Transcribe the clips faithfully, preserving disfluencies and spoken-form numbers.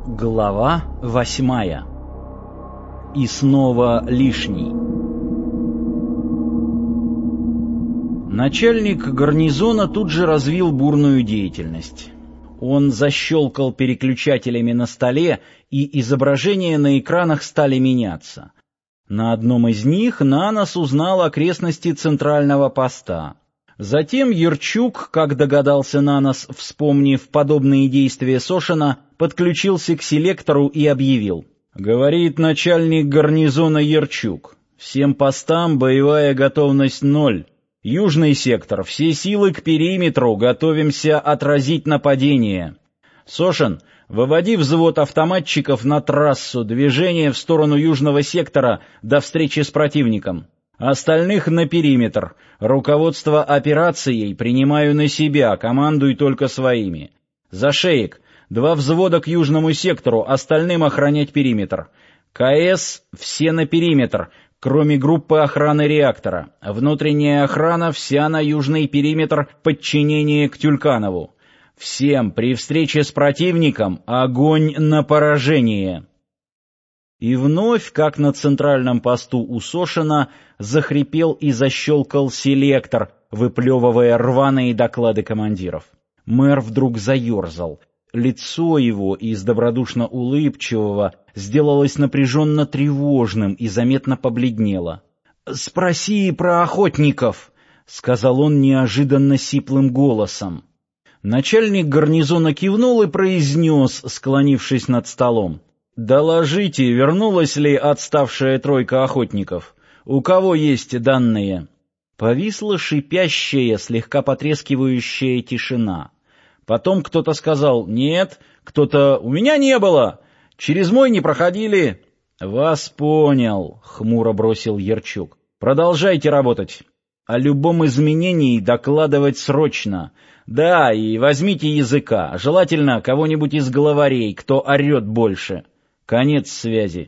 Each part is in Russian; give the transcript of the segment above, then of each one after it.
Глава восьмая. И снова лишний. Начальник гарнизона тут же развил бурную деятельность. Он защелкал переключателями на столе, и изображения на экранах стали меняться. На одном из них Нанос узнал окрестности центрального поста. Затем Ярчук, как догадался Нанос, вспомнив подобные действия Сошина, подключился к селектору и объявил. «Говорит начальник гарнизона Ярчук. Всем постам боевая готовность ноль. Южный сектор, все силы к периметру, готовимся отразить нападение. Сошин, выводи взвод автоматчиков на трассу, движение в сторону южного сектора до встречи с противником. Остальных на периметр. Руководство операцией принимаю на себя, командуй только своими. Зашеек, два взвода к южному сектору, остальным охранять периметр. КС все на периметр, кроме группы охраны реактора. Внутренняя охрана вся на южный периметр, подчинение к Тюльканову. Всем при встрече с противником огонь на поражение». И вновь, как на центральном посту у Сошина, захрипел и защелкал селектор, выплевывая рваные доклады командиров. Мэр вдруг заерзал. Лицо его из добродушно улыбчивого сделалось напряженно тревожным и заметно побледнело. «Спроси про охотников», — сказал он неожиданно сиплым голосом. Начальник гарнизона кивнул и произнес, склонившись над столом. «Доложите, вернулась ли отставшая тройка охотников? У кого есть данные?» Повисла шипящая, слегка потрескивающая тишина. Потом кто-то сказал «нет», кто-то «у меня не было», «через мой не проходили». «Вас понял», — хмуро бросил Ярчук. «Продолжайте работать. О любом изменении докладывать срочно. Да, и возьмите языка, желательно кого-нибудь из главарей, кто орет больше. Конец связи».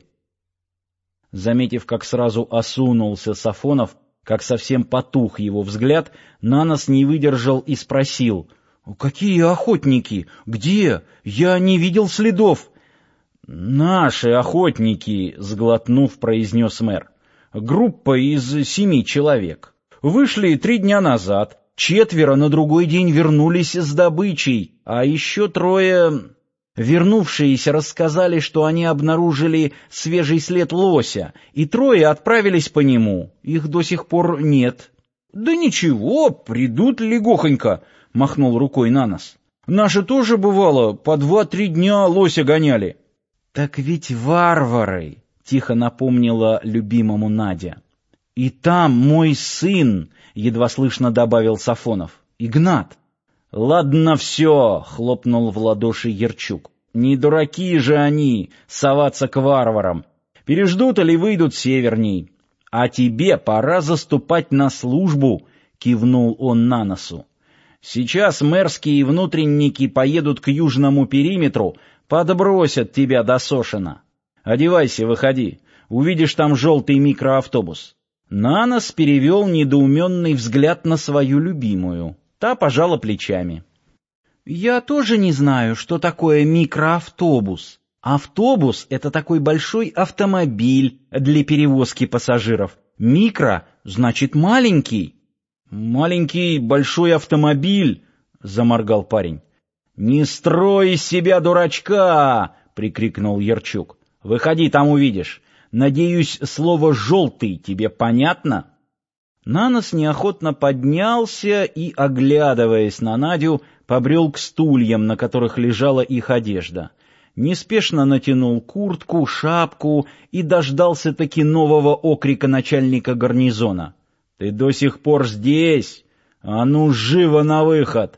Заметив, как сразу осунулся Сафонов, как совсем потух его взгляд, Нанос не выдержал и спросил: «Какие охотники? Где? Я не видел следов». «Наши охотники», — сглотнув, произнес мэр. «Группа из семи человек. Вышли три дня назад, четверо на другой день вернулись с добычей, а еще трое...» Вернувшиеся рассказали, что они обнаружили свежий след лося, и трое отправились по нему. Их до сих пор нет. «Да ничего, придут легохонько», — махнул рукой Нанос. «Наши тоже, бывало, по два-три дня лося гоняли». «Так ведь варвары», — тихо напомнила любимому Надя. «И там мой сын», — едва слышно добавил Сафонов. «Игнат». «Ладно все», — хлопнул в ладоши Ярчук. «Не дураки же они, соваться к варварам. Переждут или выйдут северней. А тебе пора заступать на службу», — кивнул он Наносу. «Сейчас мэрские внутренники поедут к южному периметру, подбросят тебя до Сошина. Одевайся, выходи. Увидишь там желтый микроавтобус». Нанос перевел недоуменный взгляд на свою любимую. Та пожала плечами. «Я тоже не знаю, что такое микроавтобус. Автобус — это такой большой автомобиль для перевозки пассажиров. Микро — значит маленький». «Маленький большой автомобиль», — заморгал парень. «Не строй из себя дурачка!» — прикрикнул Ярчук. «Выходи, там увидишь. Надеюсь, слово «желтый» тебе понятно?» Нанос неохотно поднялся и, оглядываясь на Надю, побрел к стульям, на которых лежала их одежда. Неспешно натянул куртку, шапку и дождался-таки нового окрика начальника гарнизона. «Ты до сих пор здесь? А ну, живо на выход!»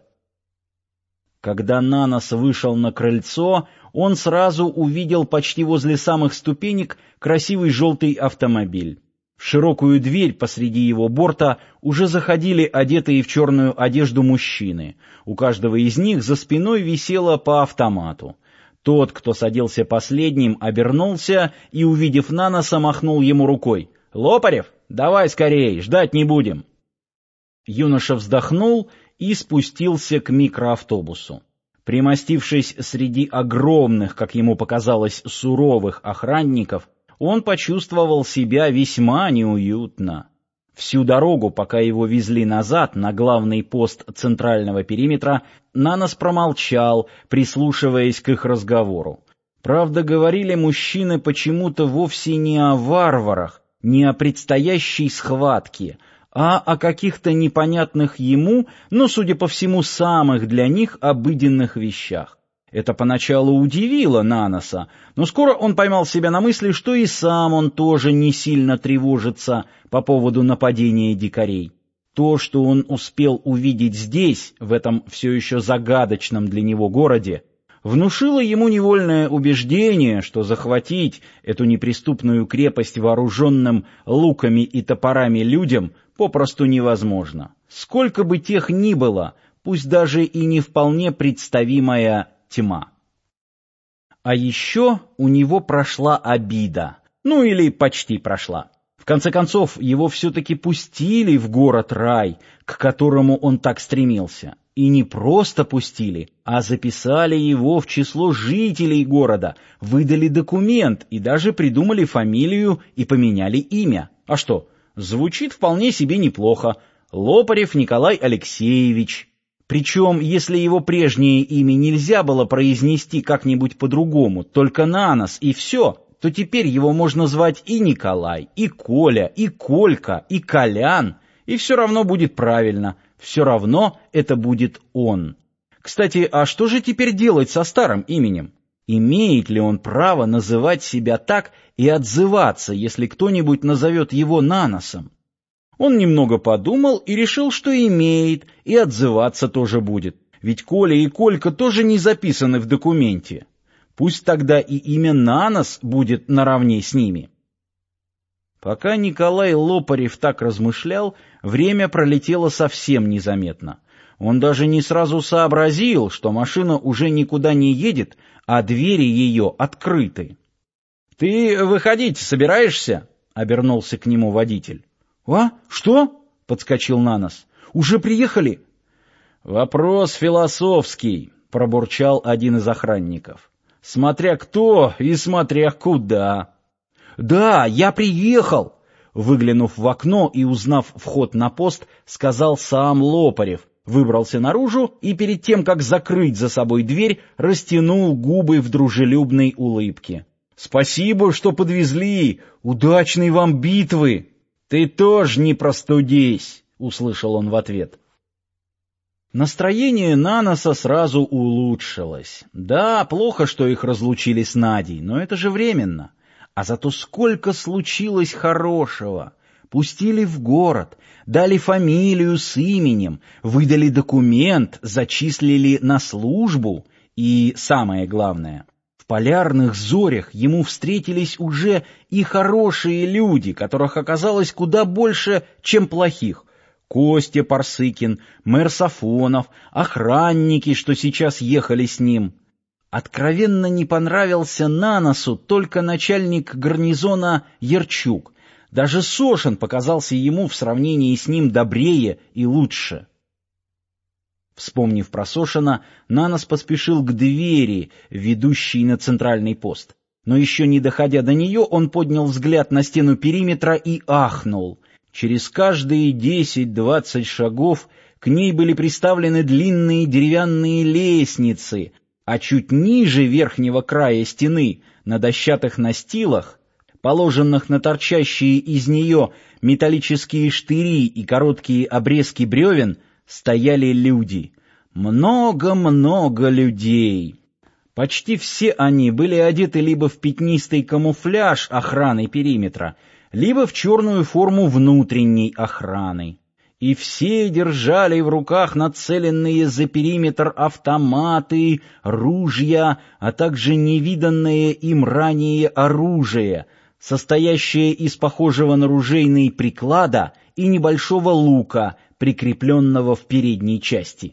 Когда Нанос вышел на крыльцо, он сразу увидел почти возле самых ступенек красивый желтый автомобиль. В широкую дверь посреди его борта уже заходили одетые в черную одежду мужчины. У каждого из них за спиной висело по автомату. Тот, кто садился последним, обернулся и, увидев Наноса, махнул ему рукой. «Лопарев, давай скорей, ждать не будем». Юноша вздохнул и спустился к микроавтобусу. Примостившись среди огромных, как ему показалось, суровых охранников, он почувствовал себя весьма неуютно. Всю дорогу, пока его везли назад на главный пост центрального периметра, Нанос промолчал, прислушиваясь к их разговору. Правда, говорили мужчины почему-то вовсе не о варварах, не о предстоящей схватке, а о каких-то непонятных ему, но, судя по всему, самых для них обыденных вещах. Это поначалу удивило Наноса, но скоро он поймал себя на мысли, что и сам он тоже не сильно тревожится по поводу нападения дикарей. То, что он успел увидеть здесь, в этом все еще загадочном для него городе, внушило ему невольное убеждение, что захватить эту неприступную крепость вооруженным луками и топорами людям попросту невозможно. Сколько бы тех ни было, пусть даже и не вполне представимая тьма. А еще у него прошла обида, ну или почти прошла. В конце концов, его все-таки пустили в город-рай, к которому он так стремился. И не просто пустили, а записали его в число жителей города, выдали документ и даже придумали фамилию и поменяли имя. А что, звучит вполне себе неплохо. Лопарев Николай Алексеевич. Причем, если его прежнее имя нельзя было произнести как-нибудь по-другому, только Нанос и все, то теперь его можно звать и Николай, и Коля, и Колька, и Колян, и все равно будет правильно. Все равно это будет он. Кстати, а что же теперь делать со старым именем? Имеет ли он право называть себя так и отзываться, если кто-нибудь назовет его Наносом? Он немного подумал и решил, что имеет, и отзываться тоже будет. Ведь Коля и Колька тоже не записаны в документе. Пусть тогда и имя Нанос будет наравне с ними. Пока Николай Лопарев так размышлял, время пролетело совсем незаметно. Он даже не сразу сообразил, что машина уже никуда не едет, а двери ее открыты. — Ты выходить собираешься? — обернулся к нему водитель. — А? Что? — подскочил Нанос. — Уже приехали? — Вопрос философский, — пробурчал один из охранников. — Смотря кто и смотря куда. «Да, я приехал!» Выглянув в окно и узнав вход на пост, сказал сам Лопарев, выбрался наружу и перед тем, как закрыть за собой дверь, растянул губы в дружелюбной улыбке. «Спасибо, что подвезли! Удачной вам битвы!» «Ты тоже не простудись!» — услышал он в ответ. Настроение Наноса сразу улучшилось. Да, плохо, что их разлучили с Надей, но это же временно. А зато сколько случилось хорошего! Пустили в город, дали фамилию с именем, выдали документ, зачислили на службу. И самое главное, в полярных зорях ему встретились уже и хорошие люди, которых оказалось куда больше, чем плохих. Костя Парсыкин, мэр Сафонов, охранники, что сейчас ехали с ним. Откровенно не понравился Наносу только начальник гарнизона Ярчук. Даже Сошин показался ему в сравнении с ним добрее и лучше. Вспомнив про Сошина, Нанос поспешил к двери, ведущей на центральный пост. Но еще не доходя до нее, он поднял взгляд на стену периметра и ахнул. Через каждые десять-двадцать шагов к ней были приставлены длинные деревянные лестницы, а чуть ниже верхнего края стены, на дощатых настилах, положенных на торчащие из нее металлические штыри и короткие обрезки бревен, стояли люди. Много-много людей. Почти все они были одеты либо в пятнистый камуфляж охраны периметра, либо в черную форму внутренней охраны. И все держали в руках нацеленные за периметр автоматы, ружья, а также невиданное им ранее оружие, состоящее из похожего на ружейный приклада и небольшого лука, прикрепленного в передней части.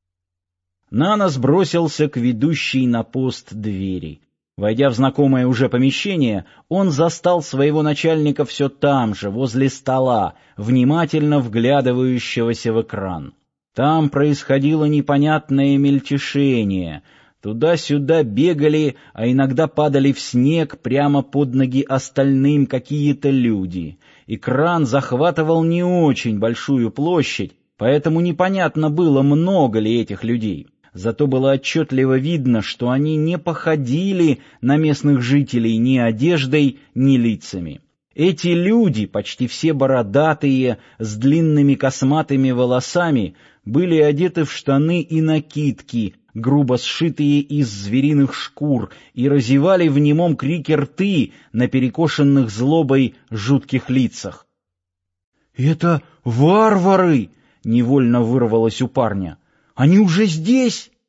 Нанос бросился к ведущей на пост двери. Войдя в знакомое уже помещение, он застал своего начальника все там же, возле стола, внимательно вглядывающегося в экран. Там происходило непонятное мельтешение. Туда-сюда бегали, а иногда падали в снег прямо под ноги остальным какие-то люди. Экран захватывал не очень большую площадь, поэтому непонятно было, много ли этих людей. Зато было отчетливо видно, что они не походили на местных жителей ни одеждой, ни лицами. Эти люди, почти все бородатые, с длинными косматыми волосами, были одеты в штаны и накидки, грубо сшитые из звериных шкур, и разевали в немом крике рты на перекошенных злобой жутких лицах. «Это варвары!» — невольно вырвалось у парня. «Они уже здесь?»